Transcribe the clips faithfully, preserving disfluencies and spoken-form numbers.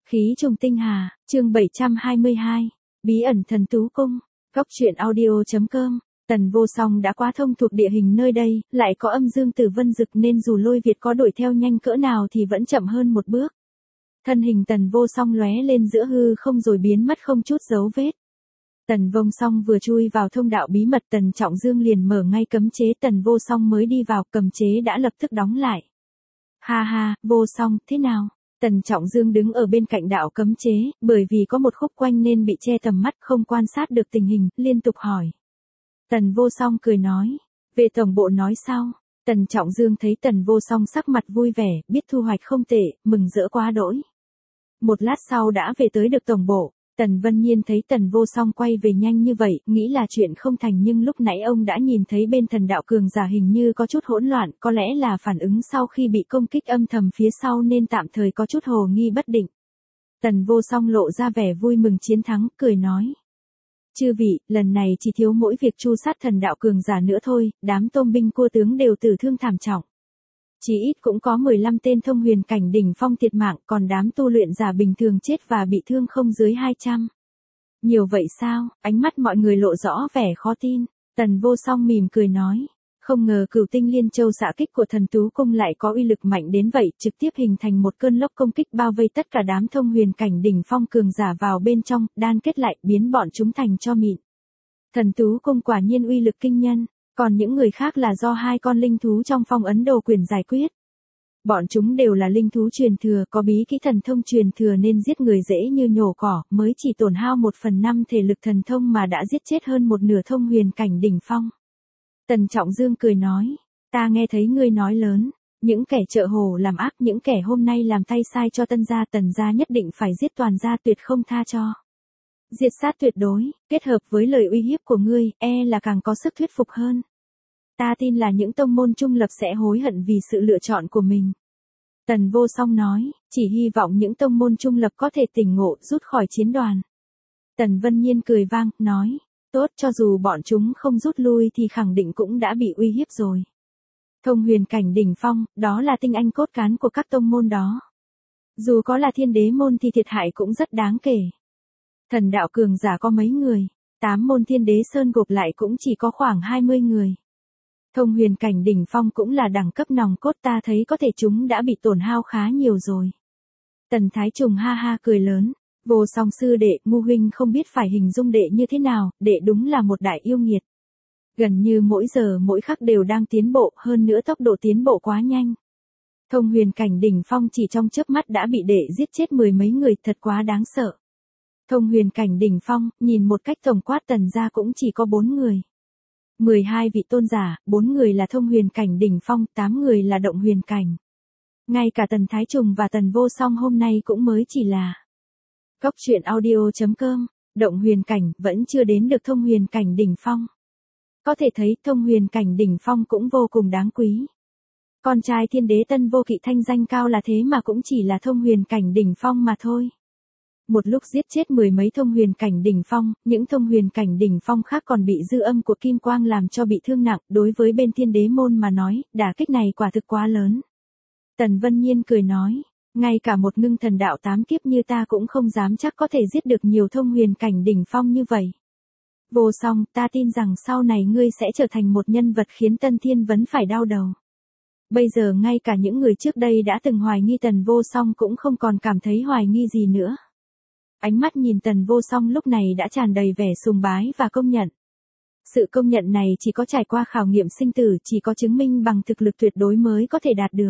Khí trùng tinh hà, chương bảy trăm hai mươi hai, bí ẩn thần tú cung, góc truyện audio chấm com. Tần Vô Song đã quá thông thuộc địa hình nơi đây, lại có âm dương tử vân dực nên dù Lôi Việt có đuổi theo nhanh cỡ nào thì vẫn chậm hơn một bước. Thân hình Tần Vô Song lóe lên giữa hư không rồi biến mất không chút dấu vết. Tần Vô Song vừa chui vào thông đạo bí mật, Tần Trọng Dương liền mở ngay cấm chế. Tần Vô Song mới đi vào, cấm chế đã lập tức đóng lại. Ha ha, Vô Song, thế nào? Tần Trọng Dương đứng ở bên cạnh đạo cấm chế, bởi vì có một khúc quanh nên bị che tầm mắt, không quan sát được tình hình, liên tục hỏi. Tần Vô Song cười nói, về tổng bộ nói sao? Tần Trọng Dương thấy Tần Vô Song sắc mặt vui vẻ, biết thu hoạch không tệ, mừng rỡ quá đỗi. Một lát sau đã về tới được tổng bộ. Tần Vân Nhiên thấy Tần Vô Song quay về nhanh như vậy, nghĩ là chuyện không thành, nhưng lúc nãy ông đã nhìn thấy bên thần đạo cường giả hình như có chút hỗn loạn, có lẽ là phản ứng sau khi bị công kích âm thầm phía sau nên tạm thời có chút hồ nghi bất định. Tần Vô Song lộ ra vẻ vui mừng chiến thắng, cười nói. Chư vị, lần này chỉ thiếu mỗi việc tru sát thần đạo cường giả nữa thôi, đám tôm binh cua tướng đều tử thương thảm trọng. Chỉ ít cũng có mười lăm tên thông huyền cảnh đỉnh phong thiệt mạng, còn đám tu luyện giả bình thường chết và bị thương không dưới hai trăm. Nhiều vậy sao? Ánh mắt mọi người lộ rõ vẻ khó tin. Tần Vô Song mỉm cười nói. Không ngờ Cửu Tinh Liên Châu xạ kích của thần tú cung lại có uy lực mạnh đến vậy, trực tiếp hình thành một cơn lốc công kích bao vây tất cả đám thông huyền cảnh đỉnh phong cường giả vào bên trong, đan kết lại, biến bọn chúng thành tro mịn. Thần tú cung quả nhiên uy lực kinh nhân. Còn những người khác là do hai con linh thú trong phong ấn đồ quyển giải quyết. Bọn chúng đều là linh thú truyền thừa, có bí kỹ thần thông truyền thừa nên giết người dễ như nhổ cỏ, mới chỉ tổn hao một phần năm thể lực thần thông mà đã giết chết hơn một nửa thông huyền cảnh đỉnh phong. Tần Trọng Dương cười nói, ta nghe thấy ngươi nói lớn, những kẻ trợ hồ làm ác, những kẻ hôm nay làm tay sai cho Tân gia, Tần gia nhất định phải giết toàn gia, tuyệt không tha cho. Diệt sát tuyệt đối, kết hợp với lời uy hiếp của ngươi, e là càng có sức thuyết phục hơn. Ta tin là những tông môn trung lập sẽ hối hận vì sự lựa chọn của mình. Tần Vô Song nói, chỉ hy vọng những tông môn trung lập có thể tỉnh ngộ, rút khỏi chiến đoàn. Tần Vân Nhiên cười vang, nói, tốt, cho dù bọn chúng không rút lui thì khẳng định cũng đã bị uy hiếp rồi. Thông huyền cảnh đỉnh phong, đó là tinh anh cốt cán của các tông môn đó. Dù có là thiên đế môn thì thiệt hại cũng rất đáng kể. Thần đạo cường giả có mấy người, tám môn thiên đế sơn gộp lại cũng chỉ có khoảng hai mươi người. Thông huyền cảnh đỉnh phong cũng là đẳng cấp nòng cốt, ta thấy có thể chúng đã bị tổn hao khá nhiều rồi. Tần Thái Trùng ha ha cười lớn, Vô Song sư đệ, ngu huynh không biết phải hình dung đệ như thế nào, đệ đúng là một đại yêu nghiệt. Gần như mỗi giờ mỗi khắc đều đang tiến bộ, hơn nữa tốc độ tiến bộ quá nhanh. Thông huyền cảnh đỉnh phong chỉ trong chớp mắt đã bị đệ giết chết mười mấy người, thật quá đáng sợ. Thông huyền cảnh đỉnh phong, nhìn một cách tổng quát Tần gia cũng chỉ có bốn người. mười hai vị tôn giả, bốn người là thông huyền cảnh đỉnh phong, tám người là động huyền cảnh. Ngay cả Tần Thái Trùng và Tần Vô Song hôm nay cũng mới chỉ là góc truyện audio chấm com, động huyền cảnh, vẫn chưa đến được thông huyền cảnh đỉnh phong. Có thể thấy thông huyền cảnh đỉnh phong cũng vô cùng đáng quý. Con trai thiên đế Tân Vô Kỵ thanh danh cao là thế mà cũng chỉ là thông huyền cảnh đỉnh phong mà thôi. Một lúc giết chết mười mấy thông huyền cảnh đỉnh phong, những thông huyền cảnh đỉnh phong khác còn bị dư âm của kim quang làm cho bị thương nặng, đối với bên thiên đế môn mà nói, đả kích này quả thực quá lớn. Tần Vân Nhiên cười nói, ngay cả một ngưng thần đạo tám kiếp như ta cũng không dám chắc có thể giết được nhiều thông huyền cảnh đỉnh phong như vậy. Vô Song, ta tin rằng sau này ngươi sẽ trở thành một nhân vật khiến Tân Thiên Vấn phải đau đầu. Bây giờ ngay cả những người trước đây đã từng hoài nghi Tần Vô Song cũng không còn cảm thấy hoài nghi gì nữa. Ánh mắt nhìn Tần Vô Song lúc này đã tràn đầy vẻ sùng bái và công nhận. Sự công nhận này chỉ có trải qua khảo nghiệm sinh tử, chỉ có chứng minh bằng thực lực tuyệt đối mới có thể đạt được.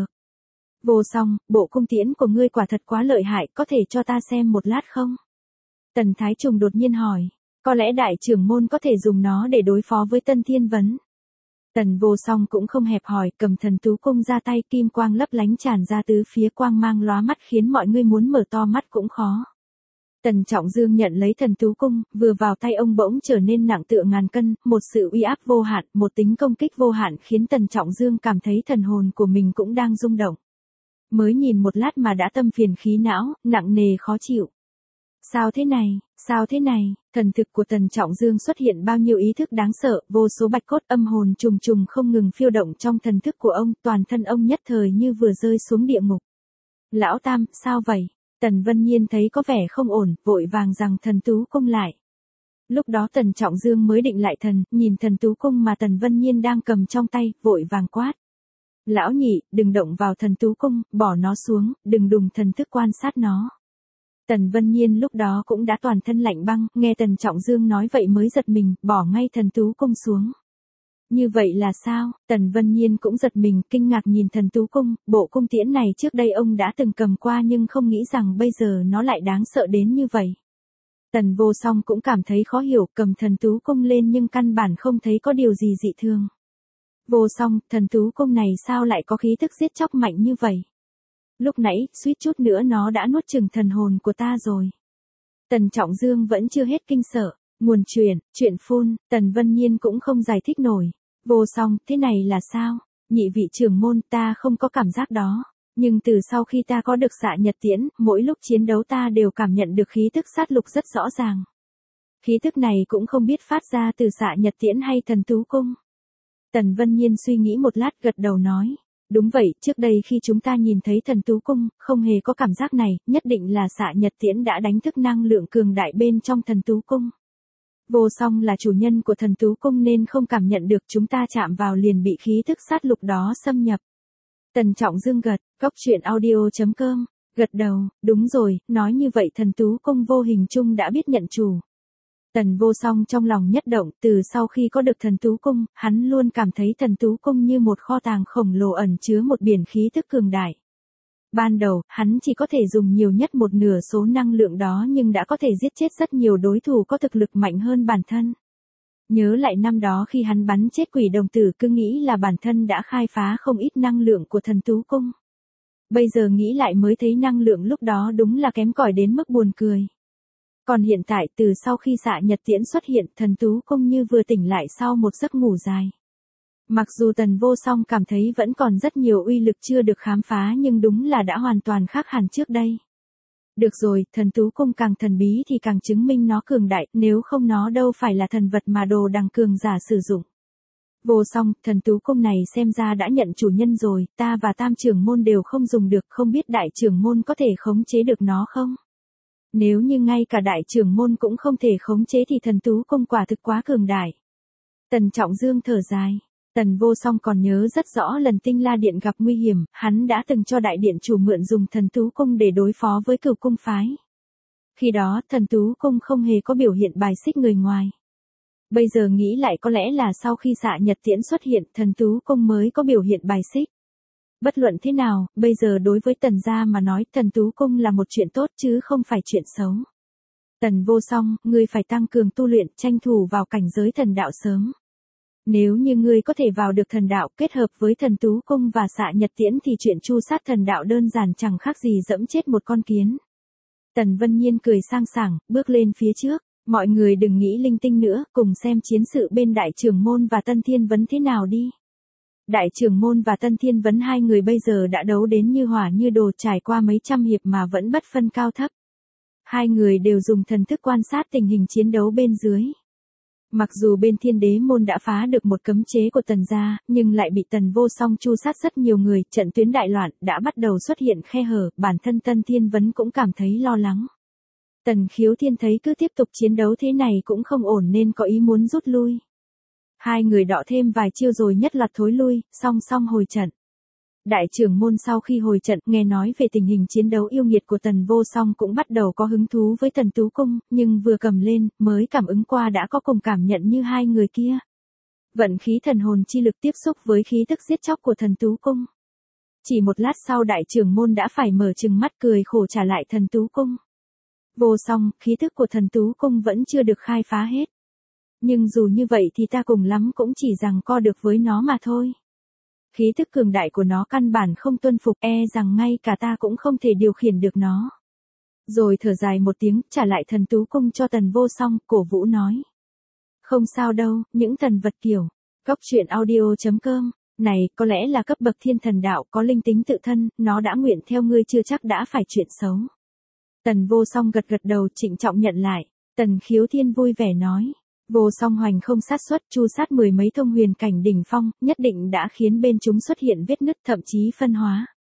Vô Song, bộ cung tiễn của ngươi quả thật quá lợi hại, có thể cho ta xem một lát không? Tần Thái Trùng đột nhiên hỏi, có lẽ đại trưởng môn có thể dùng nó để đối phó với Tân Thiên Vấn. Tần Vô Song cũng không hẹp hòi, cầm thần tú cung ra tay, kim quang lấp lánh tràn ra tứ phía, quang mang lóa mắt khiến mọi người muốn mở to mắt cũng khó. Tần Trọng Dương nhận lấy thần tú cung, vừa vào tay ông bỗng trở nên nặng tựa ngàn cân, một sự uy áp vô hạn, một tính công kích vô hạn khiến Tần Trọng Dương cảm thấy thần hồn của mình cũng đang rung động. Mới nhìn một lát mà đã tâm phiền khí não, nặng nề khó chịu. Sao thế này, sao thế này, thần thực của Tần Trọng Dương xuất hiện bao nhiêu ý thức đáng sợ, vô số bạch cốt âm hồn trùng trùng không ngừng phiêu động trong thần thức của ông, toàn thân ông nhất thời như vừa rơi xuống địa ngục. Lão Tam, sao vậy? Tần Vân Nhiên thấy có vẻ không ổn, vội vàng rằng thần tú cung lại. Lúc đó Tần Trọng Dương mới định lại thần, nhìn thần tú cung mà Tần Vân Nhiên đang cầm trong tay, vội vàng quát. Lão nhị, đừng động vào thần tú cung, bỏ nó xuống, đừng đùng thần thức quan sát nó. Tần Vân Nhiên lúc đó cũng đã toàn thân lạnh băng, nghe Tần Trọng Dương nói vậy mới giật mình, bỏ ngay thần tú cung xuống. Như vậy là sao? Tần Vân Nhiên cũng giật mình, kinh ngạc nhìn thần tú cung, bộ cung tiễn này trước đây ông đã từng cầm qua nhưng không nghĩ rằng bây giờ nó lại đáng sợ đến như vậy. Tần Vô Song cũng cảm thấy khó hiểu, cầm thần tú cung lên nhưng căn bản không thấy có điều gì dị thường. Vô Song, thần tú cung này sao lại có khí thức giết chóc mạnh như vậy? Lúc nãy, suýt chút nữa nó đã nuốt chửng thần hồn của ta rồi. Tần Trọng Dương vẫn chưa hết kinh sợ. Nguồn chuyện, chuyện phun, Tần Vân Nhiên cũng không giải thích nổi. Vô Song, thế này là sao? Nhị vị trưởng môn, ta không có cảm giác đó. Nhưng từ sau khi ta có được xạ nhật tiễn, mỗi lúc chiến đấu ta đều cảm nhận được khí thức sát lục rất rõ ràng. Khí thức này cũng không biết phát ra từ xạ nhật tiễn hay thần tú cung. Tần Vân Nhiên suy nghĩ một lát gật đầu nói. Đúng vậy, trước đây khi chúng ta nhìn thấy thần tú cung, không hề có cảm giác này, nhất định là xạ nhật tiễn đã đánh thức năng lượng cường đại bên trong thần tú cung. Vô Song là chủ nhân của thần tú cung nên không cảm nhận được chúng ta chạm vào liền bị khí thức sát lục đó xâm nhập. Tần Trọng Dương gật, góc chuyện audio chấm com, gật đầu, đúng rồi, nói như vậy thần tú cung vô hình chung đã biết nhận chủ. Tần Vô Song trong lòng nhất động, từ sau khi có được thần tú cung, hắn luôn cảm thấy thần tú cung như một kho tàng khổng lồ ẩn chứa một biển khí thức cường đại. Ban đầu, hắn chỉ có thể dùng nhiều nhất một nửa số năng lượng đó nhưng đã có thể giết chết rất nhiều đối thủ có thực lực mạnh hơn bản thân. Nhớ lại năm đó khi hắn bắn chết quỷ đồng tử cứ nghĩ là bản thân đã khai phá không ít năng lượng của thần tú cung. Bây giờ nghĩ lại mới thấy năng lượng lúc đó đúng là kém cỏi đến mức buồn cười. Còn hiện tại từ sau khi xạ nhật tiễn xuất hiện thần tú cung như vừa tỉnh lại sau một giấc ngủ dài. Mặc dù Tần Vô Song cảm thấy vẫn còn rất nhiều uy lực chưa được khám phá nhưng đúng là đã hoàn toàn khác hẳn trước đây. Được rồi, thần tú cung càng thần bí thì càng chứng minh nó cường đại, nếu không nó đâu phải là thần vật mà đồ đằng cường giả sử dụng. Vô Song, thần tú cung này xem ra đã nhận chủ nhân rồi, ta và tam trưởng môn đều không dùng được, không biết đại trưởng môn có thể khống chế được nó không? Nếu như ngay cả đại trưởng môn cũng không thể khống chế thì thần tú cung quả thực quá cường đại. Tần Trọng Dương thở dài. Tần Vô Song còn nhớ rất rõ lần Tinh La Điện gặp nguy hiểm, hắn đã từng cho đại điện chủ mượn dùng thần tú cung để đối phó với Cửu cung phái. Khi đó, thần tú cung không hề có biểu hiện bài xích người ngoài. Bây giờ nghĩ lại có lẽ là sau khi xạ nhật tiễn xuất hiện, thần tú cung mới có biểu hiện bài xích. Bất luận thế nào, bây giờ đối với Tần gia mà nói thần tú cung là một chuyện tốt chứ không phải chuyện xấu. Tần Vô Song, ngươi phải tăng cường tu luyện, tranh thủ vào cảnh giới thần đạo sớm. Nếu như ngươi có thể vào được thần đạo kết hợp với thần tú cung và xạ nhật tiễn thì chuyện chu sát thần đạo đơn giản chẳng khác gì dẫm chết một con kiến. Tần Vân Nhiên cười sang sảng, bước lên phía trước. Mọi người đừng nghĩ linh tinh nữa, cùng xem chiến sự bên Đại Trưởng Môn và Tân Thiên Vấn thế nào đi. Đại Trưởng Môn và Tân Thiên Vấn hai người bây giờ đã đấu đến như hỏa như đồ trải qua mấy trăm hiệp mà vẫn bất phân cao thấp. Hai người đều dùng thần thức quan sát tình hình chiến đấu bên dưới. Mặc dù bên Thiên Đế Môn đã phá được một cấm chế của Tần gia, nhưng lại bị Tần Vô Song chu sát rất nhiều người, trận tuyến đại loạn đã bắt đầu xuất hiện khe hở, bản thân Tân Thiên Vấn cũng cảm thấy lo lắng. Tần Khiếu Thiên thấy cứ tiếp tục chiến đấu thế này cũng không ổn nên có ý muốn rút lui. Hai người đọ thêm vài chiêu rồi nhất loạt thối lui, song song hồi trận. Đại Trưởng Môn sau khi hồi trận nghe nói về tình hình chiến đấu yêu nghiệt của Tần Vô Song cũng bắt đầu có hứng thú với Thần Tú Cung, nhưng vừa cầm lên, mới cảm ứng qua đã có cùng cảm nhận như hai người kia. Vận khí thần hồn chi lực tiếp xúc với khí tức giết chóc của Thần Tú Cung. Chỉ một lát sau Đại Trưởng Môn đã phải mở trừng mắt cười khổ trả lại Thần Tú Cung. Vô Song, khí thức của Thần Tú Cung vẫn chưa được khai phá hết. Nhưng dù như vậy thì ta cùng lắm cũng chỉ rằng co được với nó mà thôi. Khí thức cường đại của nó căn bản không tuân phục, e rằng ngay cả ta cũng không thể điều khiển được nó. Rồi thở dài một tiếng, trả lại Thần Tú Cung cho Tần Vô Song, cổ vũ nói. Không sao đâu, những thần vật kiểu. Góc truyện audio chấm com. Này, có lẽ là cấp bậc thiên thần đạo có linh tính tự thân, nó đã nguyện theo ngươi chưa chắc đã phải chuyện xấu. Tần Vô Song gật gật đầu trịnh trọng nhận lại. Tần Khiếu Thiên vui vẻ nói. Vô Song hoành không sát xuất, chu sát mười mấy thông huyền cảnh đỉnh phong, nhất định đã khiến bên chúng xuất hiện vết nứt thậm chí phân hóa.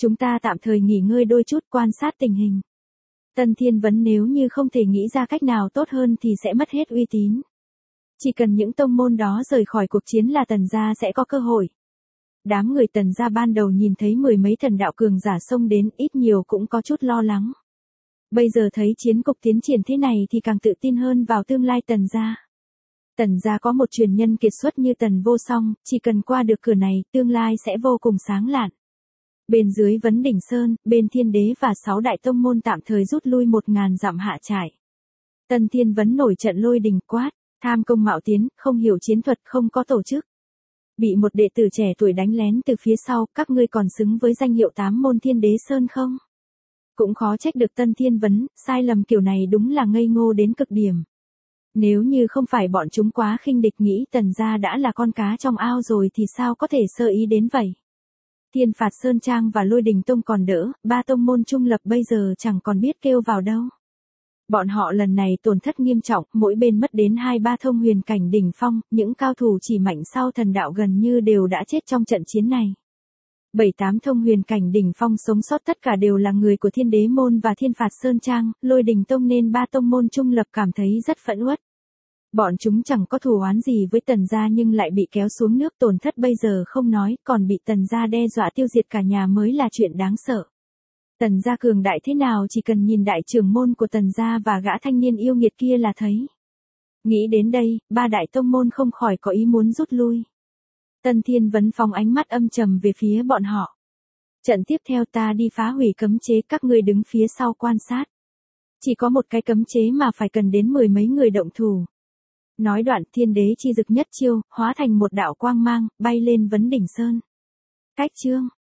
Chúng ta tạm thời nghỉ ngơi đôi chút quan sát tình hình. Tân Thiên Vấn nếu như không thể nghĩ ra cách nào tốt hơn thì sẽ mất hết uy tín. Chỉ cần những tông môn đó rời khỏi cuộc chiến là Tần gia sẽ có cơ hội. Đám người Tần gia ban đầu nhìn thấy mười mấy thần đạo cường giả xông đến, ít nhiều cũng có chút lo lắng. Bây giờ thấy chiến cục tiến triển thế này thì càng tự tin hơn vào tương lai Tần gia. Tần gia có một truyền nhân kiệt xuất như Tần Vô Song, chỉ cần qua được cửa này, tương lai sẽ vô cùng sáng lạn. Bên dưới Vấn Đỉnh Sơn, bên Thiên Đế và sáu đại tông môn tạm thời rút lui một ngàn dặm hạ trại. Tân Thiên Vấn nổi trận lôi đình quát, tham công mạo tiến, không hiểu chiến thuật, không có tổ chức. Bị một đệ tử trẻ tuổi đánh lén từ phía sau, các ngươi còn xứng với danh hiệu tám môn Thiên Đế Sơn không? Cũng khó trách được Tân Thiên Vấn, sai lầm kiểu này đúng là ngây ngô đến cực điểm. Nếu như không phải bọn chúng quá khinh địch nghĩ Tần gia đã là con cá trong ao rồi thì sao có thể sơ ý đến vậy. Thiên Phạt Sơn Trang và Lôi Đình Tông còn đỡ, ba tông môn trung lập bây giờ chẳng còn biết kêu vào đâu. Bọn họ lần này tổn thất nghiêm trọng, mỗi bên mất đến hai ba thông huyền cảnh đỉnh phong, những cao thủ chỉ mạnh sau thần đạo gần như đều đã chết trong trận chiến này. Bảy tám thông huyền cảnh đỉnh phong sống sót tất cả đều là người của Thiên Đế Môn và Thiên Phạt Sơn Trang, Lôi Đình Tông nên ba tông môn trung lập cảm thấy rất phẫn uất. Bọn chúng chẳng có thù oán gì với Tần gia nhưng lại bị kéo xuống nước, tổn thất bây giờ không nói, còn bị Tần gia đe dọa tiêu diệt cả nhà mới là chuyện đáng sợ. Tần gia cường đại thế nào chỉ cần nhìn đại trưởng môn của Tần gia và gã thanh niên yêu nghiệt kia là thấy. Nghĩ đến đây, ba đại tông môn không khỏi có ý muốn rút lui. Tân Thiên Vấn phóng ánh mắt âm trầm về phía bọn họ. Trận tiếp theo ta đi phá hủy cấm chế, các ngươi đứng phía sau quan sát. Chỉ có một cái cấm chế mà phải cần đến mười mấy người động thủ. Nói đoạn Thiên Đế chi dực nhất chiêu, hóa thành một đạo quang mang, bay lên Vấn Đỉnh Sơn. Cách chương